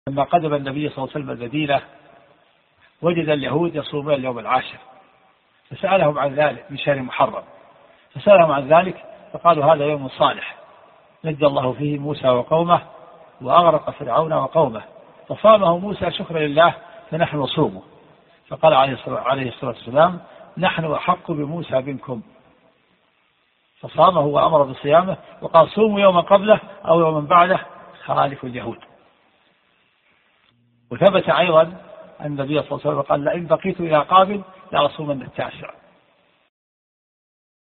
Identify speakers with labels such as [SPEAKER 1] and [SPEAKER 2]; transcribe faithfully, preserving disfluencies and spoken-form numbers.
[SPEAKER 1] لما قدم النبي صلى الله عليه وسلم المدينة وجد اليهود يصومون اليوم العاشر، فسألهم عن ذلك من شهر محرم، فسألهم عن ذلك فقالوا هذا يوم صالح نجى الله فيه موسى وقومه وأغرق فرعون وقومه، فصامه موسى شكرا لله فنحن نصومه. فقال عليه الصلاة والسلام نحن أحق بموسى منكم، فصامه وأمر بصيامه وقال صوموا يوما قبله أو يوما بعده خالف اليهود. وثبت أيضا أن النبي صلى الله عليه وسلم قال لئن بقيت إلى قابل لأصومن التاسع.